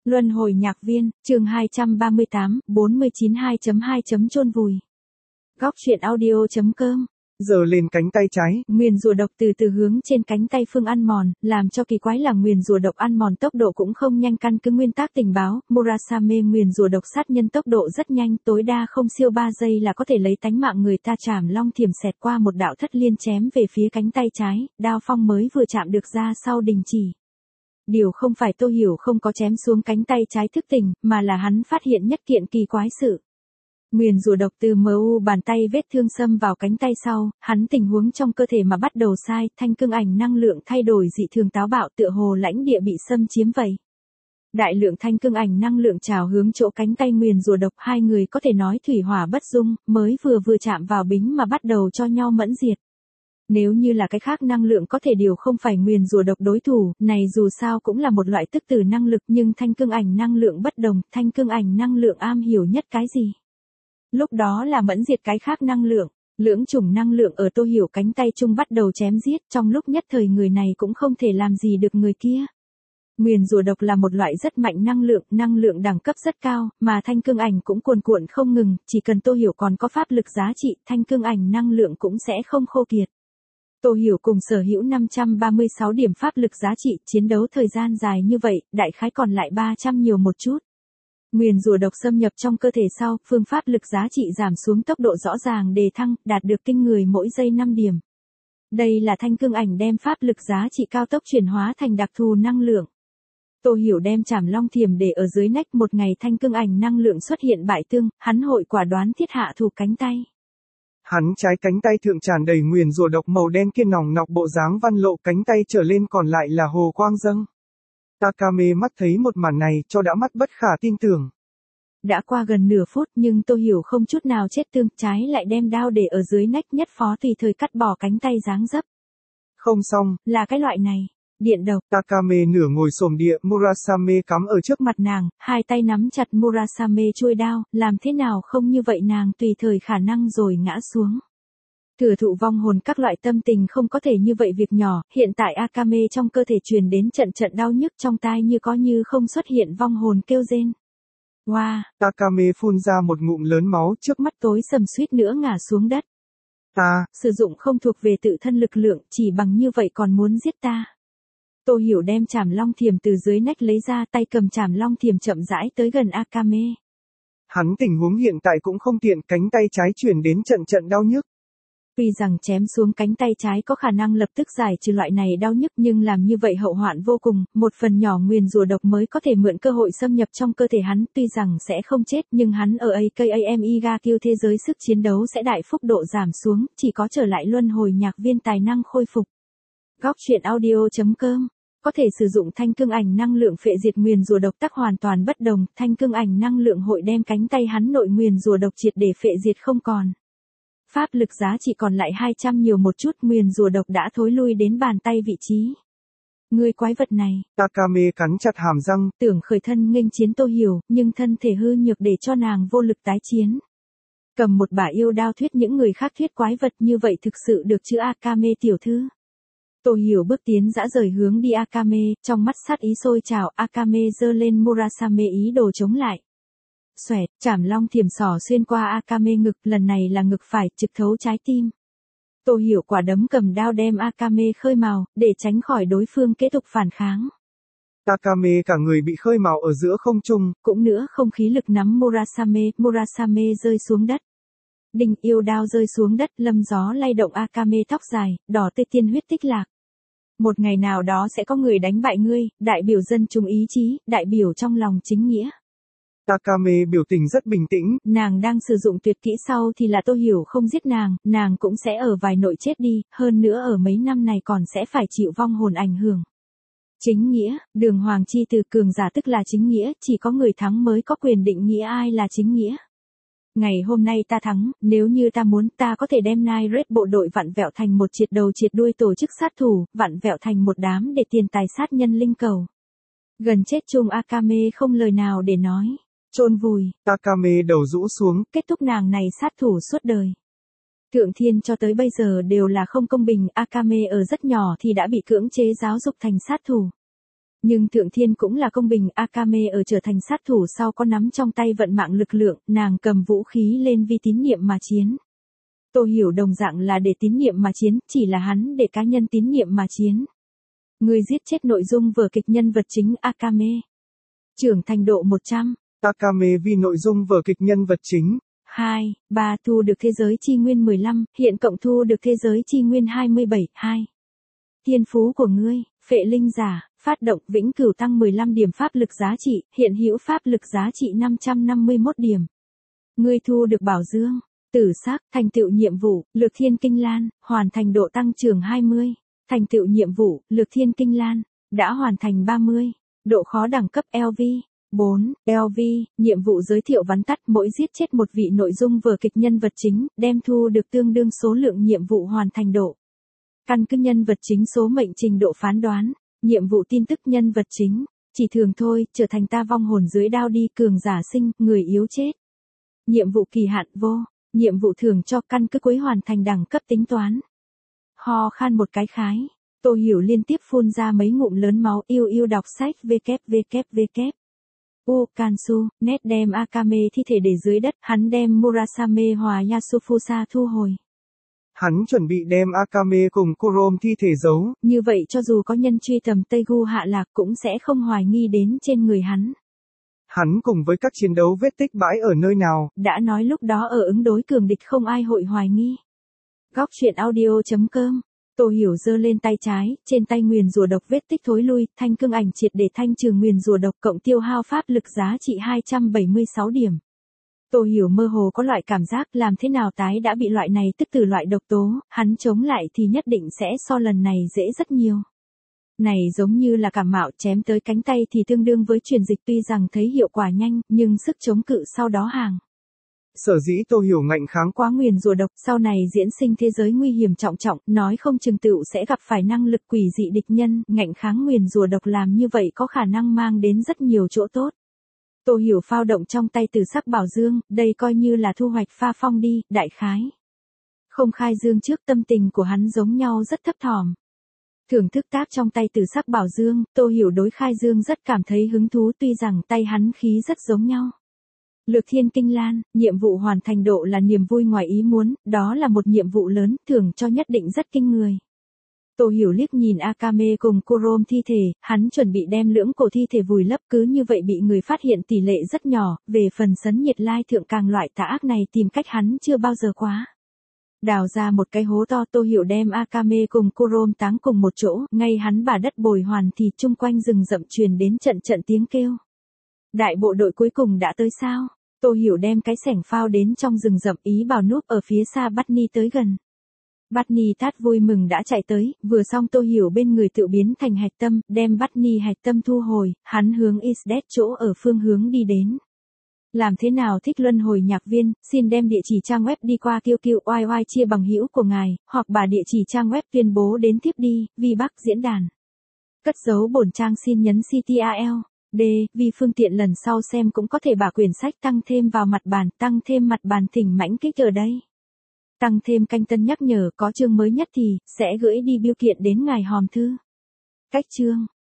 Luân hồi nhạc viên, chương 238, 49 2.2 chôn vùi. Góc truyện audio.com. Giờ lên cánh tay trái. Nguyền rùa độc từ từ hướng trên cánh tay Phương ăn mòn, làm cho kỳ quái là nguyền rùa độc ăn mòn tốc độ cũng không nhanh. Căn cứ nguyên tắc tình báo, Murasame nguyền rùa độc sát nhân tốc độ rất nhanh, tối đa không siêu 3 giây là có thể lấy tánh mạng người ta. Trảm long thiểm xẹt qua một đạo thất liên chém về phía cánh tay trái, đao phong mới vừa chạm được ra sau đình chỉ. Điều không phải Tô Hiểu không có chém xuống cánh tay trái thức tỉnh, mà là hắn phát hiện nhất kiện kỳ quái sự. Nguyền rùa độc từ MU bàn tay vết thương xâm vào cánh tay sau, hắn tình huống trong cơ thể mà bắt đầu sai, thanh cương ảnh năng lượng thay đổi dị thường táo bạo, tựa hồ lãnh địa bị xâm chiếm vậy. Đại lượng thanh cương ảnh năng lượng trào hướng chỗ cánh tay nguyền rùa độc, hai người có thể nói thủy hỏa bất dung, mới vừa chạm vào bính mà bắt đầu cho nhau mẫn diệt. Nếu như là cái khác năng lượng có thể điều không phải nguyền rùa độc đối thủ, này dù sao cũng là một loại tức tử năng lực, nhưng thanh cương ảnh năng lượng bất đồng, thanh cương ảnh năng lượng am hiểu nhất cái gì? Lúc đó là mẫn diệt cái khác năng lượng, lưỡng chủng năng lượng ở Tô Hiểu cánh tay chung bắt đầu chém giết, trong lúc nhất thời người này cũng không thể làm gì được người kia. Nguyền rùa độc là một loại rất mạnh năng lượng đẳng cấp rất cao, mà thanh cương ảnh cũng cuồn cuộn không ngừng, chỉ cần Tô Hiểu còn có pháp lực giá trị, thanh cương ảnh năng lượng cũng sẽ không khô kiệt. Tô Hiểu cùng sở hữu 536 điểm pháp lực giá trị, chiến đấu thời gian dài như vậy, đại khái còn lại 300 nhiều một chút. Nguyền rùa độc xâm nhập trong cơ thể sau, phương pháp lực giá trị giảm xuống, tốc độ rõ ràng đề thăng, đạt được kinh người mỗi giây 5 điểm. Đây là thanh cương ảnh đem pháp lực giá trị cao tốc chuyển hóa thành đặc thù năng lượng. Tô Hiểu đem Trảm long thiềm để ở dưới nách, một ngày thanh cương ảnh năng lượng xuất hiện bại tương, hắn hội quả đoán thiết hạ thủ cánh tay. Hắn trái cánh tay thượng tràn đầy nguyền rùa độc màu đen kia, nòng nọc bộ dáng văn lộ, cánh tay trở lên còn lại là hồ quang dâng. Takame mắt thấy một màn này, cho đã mắt bất khả tin tưởng. Đã qua gần nửa phút nhưng Tô Hiểu không chút nào chết thương, trái lại đem đao để ở dưới nách, nhất phó tùy thời cắt bỏ cánh tay dáng dấp. Không xong, là cái loại này, điện độc. Takame nửa ngồi xổm địa, Murasame cắm ở trước mặt nàng, hai tay nắm chặt Murasame chuôi đao, làm thế nào không như vậy nàng tùy thời khả năng rồi ngã xuống. Thừa thụ vong hồn các loại tâm tình không có thể như vậy việc nhỏ, hiện tại Akame trong cơ thể truyền đến trận đau nhức, trong tai như có như không xuất hiện vong hồn kêu rên. Wow! Takame phun ra một ngụm lớn máu, trước mắt tối sầm suýt nữa ngã xuống đất. Ta, sử dụng không thuộc về tự thân lực lượng, chỉ bằng như vậy còn muốn giết ta. Tô Hiểu đem Trảm long thiềm từ dưới nách lấy ra, tay cầm Trảm long thiềm chậm rãi tới gần Akame. Hắn tình huống hiện tại cũng không tiện, cánh tay trái chuyển đến trận đau nhức. Tuy rằng chém xuống cánh tay trái có khả năng lập tức giải trừ loại này đau nhức, nhưng làm như vậy hậu hoạn vô cùng, một phần nhỏ nguyền rùa độc mới có thể mượn cơ hội xâm nhập trong cơ thể hắn, tuy rằng sẽ không chết nhưng hắn ở AKAMIGA thế giới sức chiến đấu sẽ đại phúc độ giảm xuống, chỉ có trở lại luân hồi nhạc viên tài năng khôi phục. Góc truyện audio.com. Có thể sử dụng thanh cương ảnh năng lượng phệ diệt nguyền rùa độc, tắc hoàn toàn bất đồng, thanh cương ảnh năng lượng hội đem cánh tay hắn nội nguyền rùa độc triệt để phệ diệt không còn. Pháp lực giá trị còn lại 200 nhiều một chút, nguyền rùa độc đã thối lui đến bàn tay vị trí. Người quái vật này. Takame cắn chặt hàm răng, tưởng khởi thân nghênh chiến Tô Hiểu, nhưng thân thể hư nhược để cho nàng vô lực tái chiến. Cầm một bả yêu đao thuyết những người khác thuyết quái vật, như vậy thực sự được chứ Akame tiểu thư? Tô Hiểu bước tiến dã rời hướng đi Akame, trong mắt sát ý sôi trào, Akame giơ lên Murasame ý đồ chống lại. Xoẹt, Trảm long thiềm xỏ xuyên qua Akame ngực, lần này là ngực phải, trực thấu trái tim. Tô Hiểu quả đấm cầm đao đem Akame khơi mào, để tránh khỏi đối phương kế tục phản kháng. Takame cả người bị khơi mào ở giữa không trung. Cũng nữa không khí lực nắm Murasame rơi xuống đất. Đinh, yêu đao rơi xuống đất, lâm gió lay động Akame tóc dài, đỏ tươi tiên huyết tích lạc. Một ngày nào đó sẽ có người đánh bại ngươi, đại biểu dân chúng ý chí, đại biểu trong lòng chính nghĩa. Takame biểu tình rất bình tĩnh. Nàng đang sử dụng tuyệt kỹ sau thì là Tô Hiểu không giết nàng cũng sẽ ở vài nội chết đi, hơn nữa ở mấy năm này còn sẽ phải chịu vong hồn ảnh hưởng. Chính nghĩa, đường hoàng chi từ cường giả tức là chính nghĩa, chỉ có người thắng mới có quyền định nghĩa ai là chính nghĩa. Ngày hôm nay ta thắng, nếu như ta muốn, ta có thể đem Night Raid bộ đội vặn vẹo thành một triệt đầu triệt đuôi tổ chức sát thủ, vặn vẹo thành một đám để tiền tài sát nhân linh cầu. Gần chết chung Akame không lời nào để nói. Chôn vùi. Takame đầu rũ xuống. Kết thúc nàng này sát thủ suốt đời. Thượng thiên cho tới bây giờ đều là không công bình, Akame ở rất nhỏ thì đã bị cưỡng chế giáo dục thành sát thủ. Nhưng Thượng Thiên cũng là công bình, Akame ở trở thành sát thủ sau có nắm trong tay vận mạng lực lượng, nàng cầm vũ khí lên vì tín niệm mà chiến. Tô Hiểu đồng dạng là để tín niệm mà chiến, chỉ là hắn để cá nhân tín niệm mà chiến. Người giết chết nội dung vở kịch nhân vật chính Akame. Trưởng thành độ 100. Akame vì nội dung vở kịch nhân vật chính. 2, 3 thu được thế giới chi nguyên 15, hiện cộng thu được thế giới chi nguyên 27, 2. Thiên phú của ngươi, phệ linh giả, phát động vĩnh cửu tăng 15 điểm pháp lực giá trị, hiện hữu pháp lực giá trị 551 điểm. Ngươi thu được bảo dương, tử sắc, thành tựu nhiệm vụ, Lược Thiên Kinh Lan, hoàn thành độ tăng trưởng 20. Thành tựu nhiệm vụ, Lược Thiên Kinh Lan, đã hoàn thành 30. Độ khó đẳng cấp LV. 4. LV, nhiệm vụ giới thiệu vắn tắt, mỗi giết chết một vị nội dung vở kịch nhân vật chính, đem thu được tương đương số lượng nhiệm vụ hoàn thành độ. Căn cứ nhân vật chính số mệnh trình độ phán đoán, nhiệm vụ tin tức nhân vật chính, chỉ thường thôi, trở thành ta vong hồn dưới đao đi, cường giả sinh, người yếu chết. Nhiệm vụ kỳ hạn vô, nhiệm vụ thưởng cho căn cứ cuối hoàn thành đẳng cấp tính toán. Ho khan một cái khái, Tô Hiểu liên tiếp phun ra mấy ngụm lớn máu, yêu đọc sách www. Kansu, nét đem Akame thi thể để dưới đất, hắn đem Murasame hòa Yasufusa thu hồi. Hắn chuẩn bị đem Akame cùng Kurom thi thể giấu. Như vậy cho dù có nhân truy tầm Teigu hạ lạc cũng sẽ không hoài nghi đến trên người hắn. Hắn cùng với các chiến đấu vết tích bãi ở nơi nào? Đã nói lúc đó ở ứng đối cường địch không ai hội hoài nghi. Góc truyện audio.com. Tô Hiểu giơ lên tay trái, trên tay nguyền rùa độc vết tích thối lui, thanh cương ảnh triệt để thanh trừ nguyền rùa độc, cộng tiêu hao pháp lực giá trị 276 điểm. Tô Hiểu mơ hồ có loại cảm giác làm thế nào tái đã bị loại này tức từ loại độc tố, hắn chống lại thì nhất định sẽ so lần này dễ rất nhiều. Này giống như là cảm mạo, chém tới cánh tay thì tương đương với truyền dịch, tuy rằng thấy hiệu quả nhanh, nhưng sức chống cự sau đó hàng. Sở dĩ Tô Hiểu ngạnh kháng quá nguyền rùa độc, sau này diễn sinh thế giới nguy hiểm trọng trọng, nói không chừng tựu sẽ gặp phải năng lực quỷ dị địch nhân, ngạnh kháng nguyền rùa độc làm như vậy có khả năng mang đến rất nhiều chỗ tốt. Tô Hiểu phao động trong tay tử sắc bảo dương, đây coi như là thu hoạch pha phong đi, đại khái. Không khai dương trước, tâm tình của hắn giống nhau rất thấp thỏm. Thưởng thức tác trong tay tử sắc bảo dương, Tô Hiểu đối khai dương rất cảm thấy hứng thú, tuy rằng tay hắn khí rất giống nhau. Lược Thiên Kinh Lan, nhiệm vụ hoàn thành độ là niềm vui ngoài ý muốn, đó là một nhiệm vụ lớn, thưởng cho nhất định rất kinh người. Tô Hiểu liếc nhìn Akame cùng Kurom thi thể, hắn chuẩn bị đem lưỡng cổ thi thể vùi lấp, cứ như vậy bị người phát hiện tỷ lệ rất nhỏ, về phần Sấn Nhiệt Lai thượng càng loại tà ác này tìm cách hắn chưa bao giờ quá. Đào ra một cái hố to, Tô Hiểu đem Akame cùng Kurom táng cùng một chỗ, ngay hắn bà đất bồi hoàn thì chung quanh rừng rậm truyền đến trận trận tiếng kêu. Đại bộ đội cuối cùng đã tới sao? Tô Hiểu đem cái sẻng phao đến trong rừng rậm, ý bảo núp ở phía xa Batni tới gần. Batni Tát vui mừng đã chạy tới, vừa xong Tô Hiểu bên người tự biến thành hạch tâm, đem Batni hạch tâm thu hồi, hắn hướng Isdet chỗ ở phương hướng đi đến. Làm thế nào thích luân hồi nhạc viên, xin đem địa chỉ trang web đi qua QQYY chia bằng hữu của ngài, hoặc bà địa chỉ trang web tuyên bố đến tiếp đi, vì Bắc diễn đàn. Cất dấu bổn trang xin nhấn CTRL. D, vì phương tiện lần sau xem cũng có thể bả quyển sách tăng thêm vào mặt bàn, tăng thêm mặt bàn thỉnh mãnh kích ở đây. Tăng thêm canh tân nhắc nhở có chương mới nhất thì, sẽ gửi đi bưu kiện đến ngài hòm thư. Cách chương.